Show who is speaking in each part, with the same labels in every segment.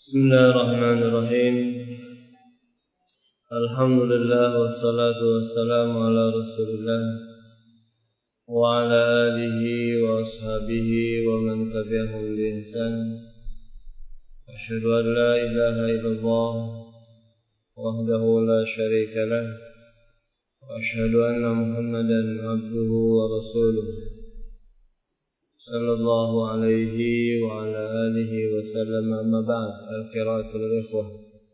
Speaker 1: Bismillahirrahmanirrahim. Alhamdulillah wassalatu wassalamu ala Rasulillah wa ala alihi wa ashabihi wa man tabi'ahum bi ihsan. Asyhadu an la ilaha illallah wahdahu la syarika lah wa asyhadu anna Muhammadan abduhu wa rasuluh sallallahu alaihi wa ala alihi wa sallam. Amma ba'd. Al-qiraatul ikhwah.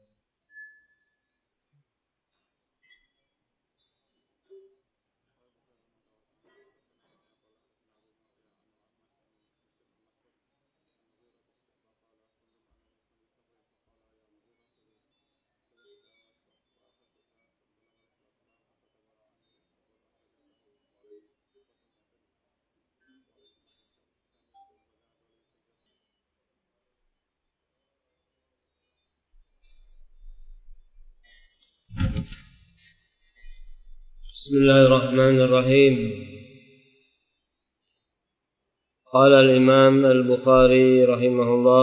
Speaker 1: Bismillahirrahmanirrahim. Qala al-Imam al-Bukhari rahimahullah,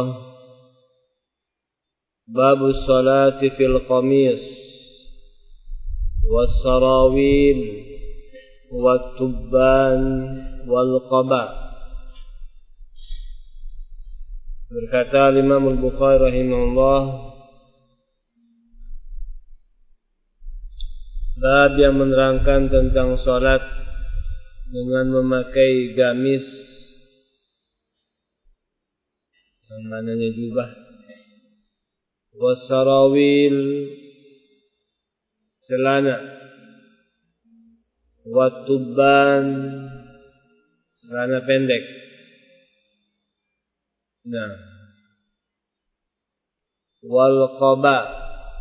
Speaker 1: babu salati fil qamis was sarawil wat tubban wal qaba. Berkata al-Imam al-Bukhari rahimahullah, bab yang menerangkan tentang salat dengan memakai gamis, yang mananya jubah, wasarawil celana, watubban celana pendek. Nah, wal qaba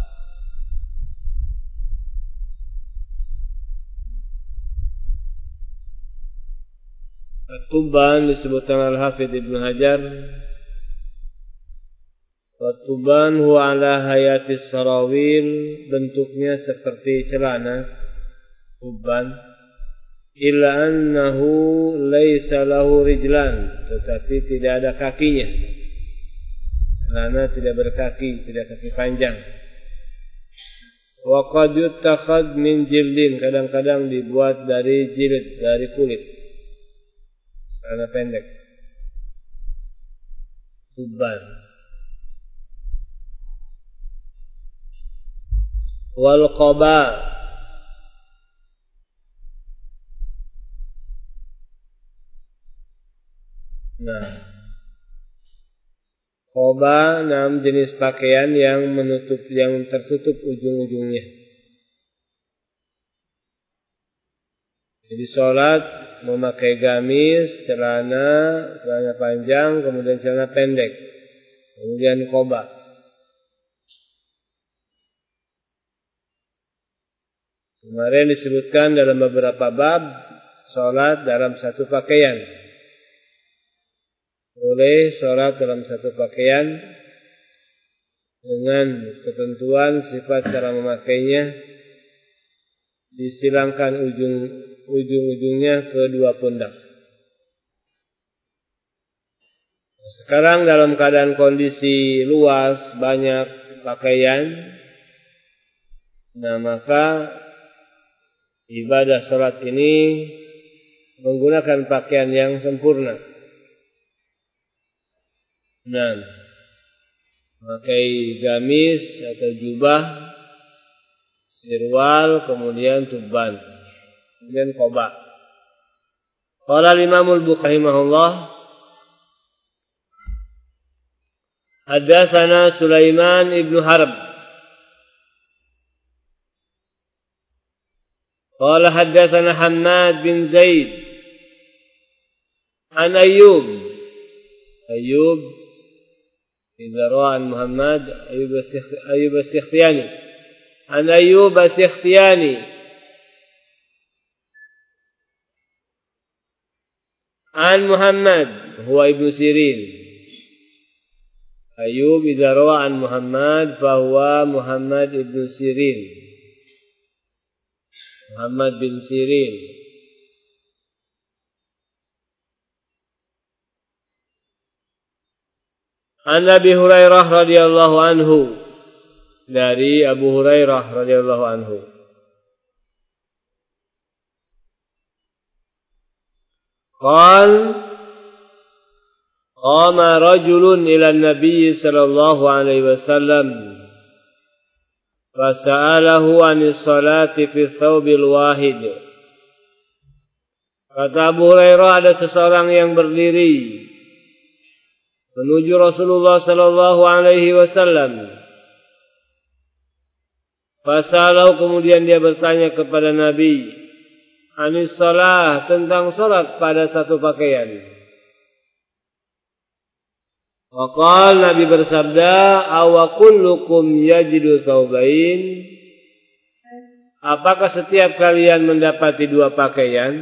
Speaker 1: Tuban disebutkan Al-Hafidh Ibn Hajar. Tuban huwa ala hayatis sarawil, bentuknya seperti celana tuban, illa annahu laisa lahu rijlan, tetapi tidak ada kakinya. Celana tidak berkaki, tidak kaki panjang. Wa qad yuttakhad min jildin, kadang-kadang dibuat dari jilid, dari kulit. Celana pendek, tuban. Wal qaba, nah, qaba enam jenis pakaian yang menutup, yang tertutup ujung-ujungnya. Jadi sholat memakai gamis, celana panjang, kemudian celana pendek, kemudian qaba. Kemarin disebutkan dalam beberapa bab sholat dalam satu pakaian. Boleh sholat dalam satu pakaian dengan ketentuan sifat cara memakainya, disilangkan ujung-ujungnya ke dua pundak. Sekarang dalam keadaan kondisi luas, banyak pakaian, nah maka ibadah salat ini menggunakan pakaian yang sempurna. Nah, memakai gamis atau jubah, sirwal, kemudian tuban, kemudian qaba. Qala al-Imam al-Bukhari rahimahullah, haddatsana Sulaiman ibn Harb qala haddatsana Hammad bin Zaid an Ayyub idza ra'a an Muhammad Ayyub as-Sikhtiyani an Ayyub as-Sikhtiyani an Muhammad huwa Ibn Sirin. Ayyub idza ra'a an Muhammad fa huwa Muhammad ibn Sirin, Muhammad bin Sirin. An Abi Hurairah radhiyallahu anhu, dari Abu Hurairah radhiyallahu anhu. Qal qama rajulun ila an-nabiy sallallahu alaihi wasallam fasa'alahu 'anis salati fi thawbil wahid. Kata Abu Hurairah, ada seseorang yang berdiri menuju Rasulullah sallallahu alaihi wasallam. Fasalau, kemudian dia bertanya kepada Nabi, anis salah, tentang salat pada satu pakaian. Waqal, Nabi bersabda, awa kullukum yajidu thawbain, apakah setiap kalian mendapati dua pakaian?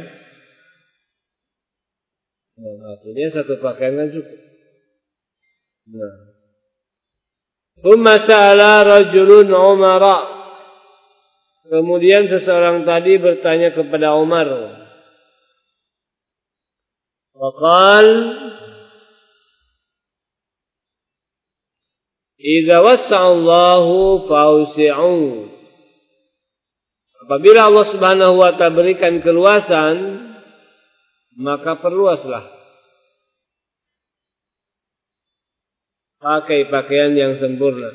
Speaker 1: Artinya satu pakaian kan cukup. Thumma sa'ala rajulun Umara, kemudian seseorang tadi bertanya kepada Umar. Waqal, idza wassa'allahu fa'usi'u, apabila Allah Subhanahu wa ta'ala berikan keluasan, maka perluaslah. Pakai pakaian yang sempurna.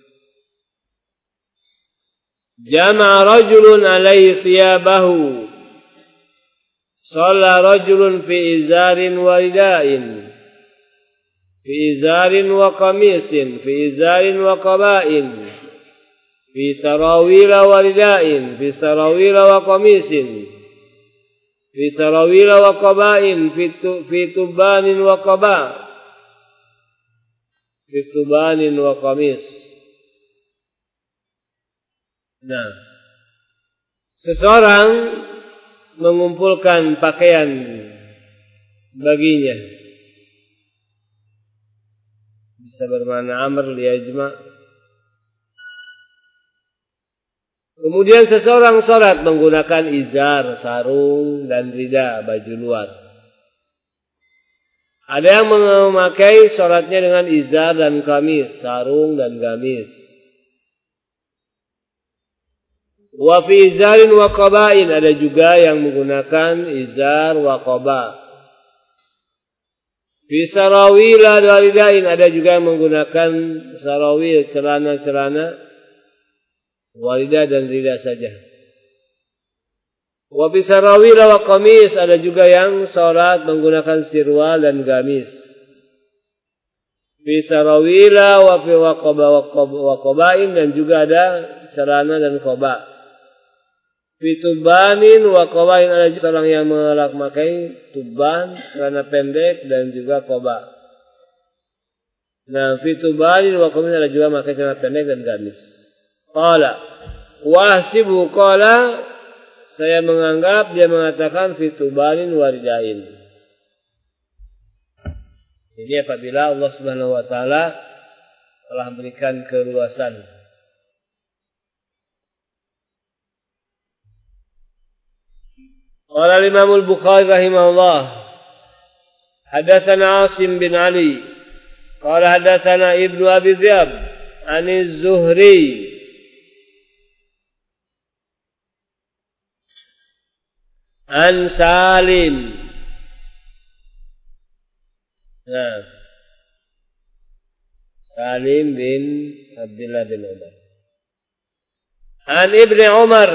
Speaker 1: Jama'a rajulun alaihi thiyabahu, shalla rajulun fi izarin wa ridain, fi izarin wa qamisin, fi izarin wa qaba'in, fi sarawila wa ridain, fi sarawila wa qamisin, fi sarawila wa qaba'in, fi tubanin wa qaba', fi tubanin wa qamis. Nah, seseorang mengumpulkan pakaian baginya, bisa bermakna amr liyajma. Kemudian seseorang salat menggunakan izar, sarung, dan rida, baju luar. Ada yang memakai salatnya dengan izar dan kamis, sarung dan gamis. Wa fi izarin wa qaba'in, ada juga yang menggunakan izar wa qaba'. Fi sarawila wa ridain, ada juga yang menggunakan sarawil, celana-celana, walida dan rida saja. Wa fi sarawila wa qamis, ada juga yang salat menggunakan sirwal dan gamis. Fi sarawila wa fi wa qaba'in, dan juga ada celana dan qaba'. Fi tubanin wa qaba'in, ada juga orang yang memakai tuban, celana pendek, dan juga qaba'. Nah, fi tubanin wa qaba'in, ada juga memakai celana pendek dan gamis. Qala wahsibu, qala saya menganggap dia mengatakan fi tubanin wa ridain. Jadi apabila Allah Subhanahu wa taala telah berikan keluasan. Qala Imam Al-Bukhari rahimahullah, hadatsana Asim bin Ali qala hadatsana Ibnu Abi Dziyab an Az-Zuhri an Salim. Nah, Salim bin Abdullah bin Umar. An Ibni Umar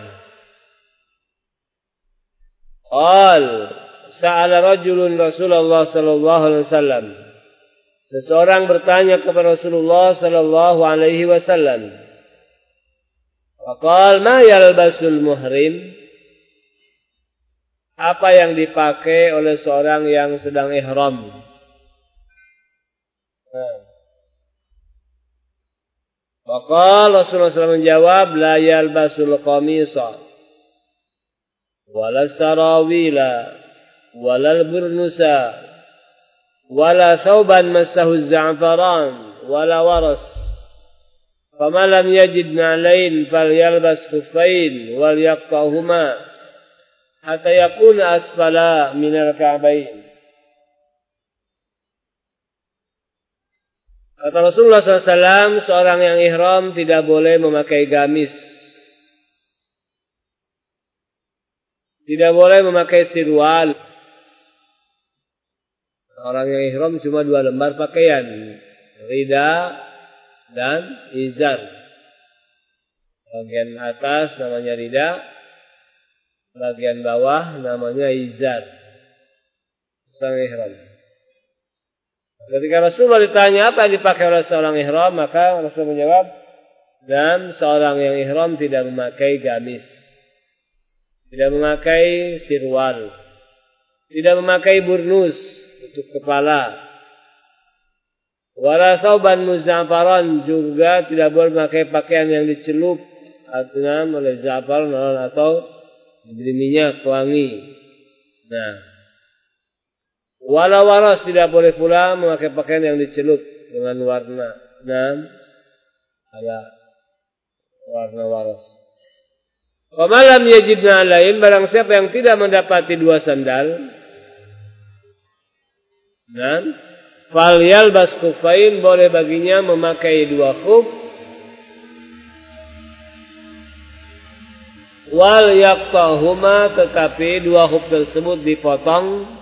Speaker 1: qal sa'ala rajulun Rasulullah sallallahu alaihi wasallam, seseorang bertanya kepada Rasulullah sallallahu alaihi wasallam. Faqal ma yalbasul muhrim, apa yang dipakai oleh seorang yang sedang ihram? Maka Rasulullah SAW menjawab, la yalbasul qamisa wala sarawila wala burnusa wala thawban massahu za'faran wala waras. Fama lam yajid na'lain falyalbas khuffain wal yaqta'huma hatta yakuna asfala minal ka'bain. Kata Rasulullah SAW, seorang yang ihram tidak boleh memakai gamis. Tidak boleh memakai sirwal. Orang yang ihram cuma 2 lembar pakaian. Rida dan izar. Bagian atas namanya rida. Bagian bawah namanya izar. Sang ihram. Ketika Rasulullah ditanya apa yang dipakai oleh seorang ihram, maka Rasul menjawab, dan seorang yang ihram tidak memakai gamis, tidak memakai sirwal, tidak memakai burnus untuk kepala, wala thawban muza'faran, juga tidak boleh memakai pakaian yang dicelup oleh za'faran atau diberi minyak wangi. Nah, wala waras, tidak boleh pula memakai pakaian yang dicelup dengan warna. Ada warna waras. Pemalam yajidna lain, barang siapa yang tidak mendapati 2 sandal. Fal yalbas khuffain, boleh baginya memakai 2 khuf. Wal yaqtahuma, tetapi 2 khuf tersebut dipotong.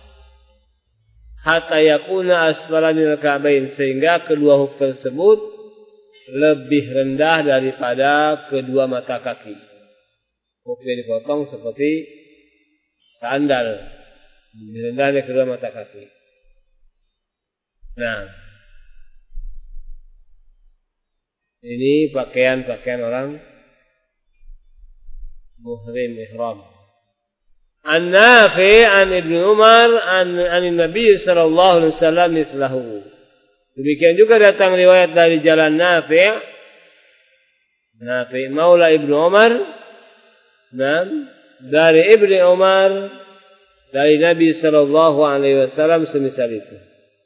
Speaker 1: Hatta yakuna asfala minal ka'bain, sehingga kedua huk tersebut lebih rendah daripada kedua mata kaki. Huknya dipotong seperti sandal, lebih rendah dari kedua mata kaki. Nah, ini pakaian-pakaian orang muhrim ihram. An-Nafi' an Ibnu Umar an Nabi sallallahu alaihi wasallam mislahu. Demikian juga datang riwayat dari jalan Nafi' maula Ibnu Umar, dari Ibnu Umar dari Nabi sallallahu alaihi wasallam semisal itu.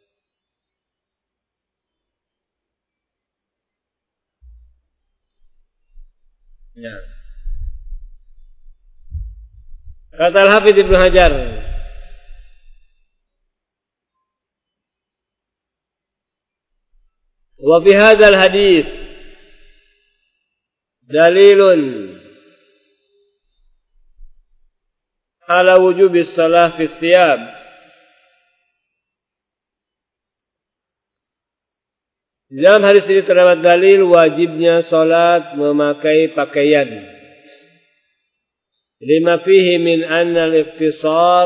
Speaker 1: Ya. Kata Al-Hafidz Ibnu Hajar, wa fi hadzal hadits dalilun ala wujubi shalah fi thiyab. Di dalam hadis ini terdapat dalil wajibnya salat memakai pakaian. Lima fihi min anna al-iqtisar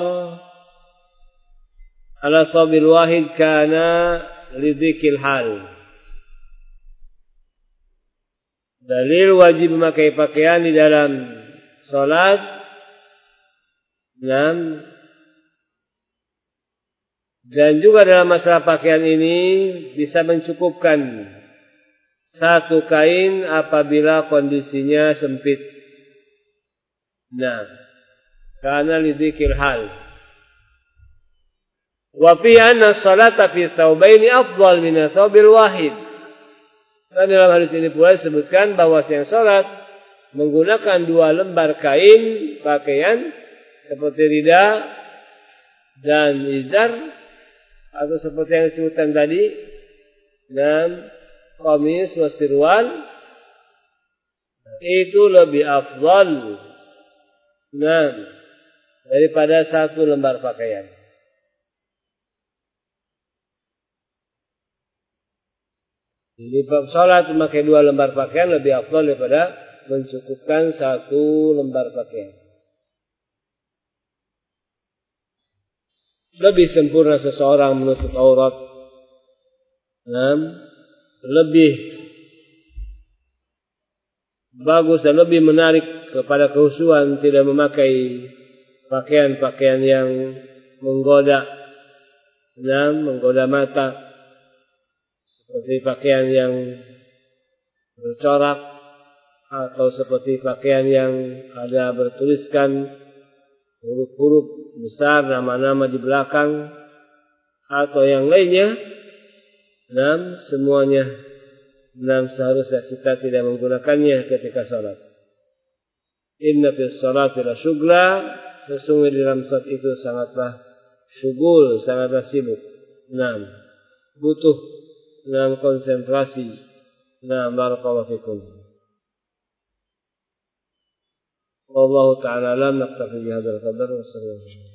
Speaker 1: ala sabil wahid kana lidhikil hal. Dalil wajib memakai pakaian di dalam salat. Dan juga dalam masalah pakaian ini bisa mencukupkan 1 kain apabila kondisinya sempit. Karena lidzikil hal. Wa fi anna salata fi thawbaini afdal min thawbil wahid. Dan dalam hadis ini pula disebutkan bahwa yang salat menggunakan 2 lembar kain pakaian seperti rida dan izar, atau seperti yang disebutkan tadi, dan qamis wa sirwal, itu lebih afdal daripada 1 lembar pakaian. Jadi bab salat memakai 2 lembar pakaian lebih afdal daripada mencukupkan 1 lembar pakaian. Lebih sempurna seseorang menutup aurat, lebih bagus dan lebih menarik kepada kehusuan tidak memakai pakaian-pakaian yang menggoda mata, seperti pakaian yang bercorak atau seperti pakaian yang ada bertuliskan huruf-huruf besar, nama-nama di belakang, atau yang lainnya. Semuanya seharusnya kita tidak menggunakannya ketika salat. Inna fis salati la syughla, sesungguhnya di dalam salat itu sangatlah syughul, sangatlah sibuk. Butuh dalam konsentrasi. Nah, barakallahu fikum. Wallahu ta'ala alam, naktafi bihadzal qadar wa sallallahu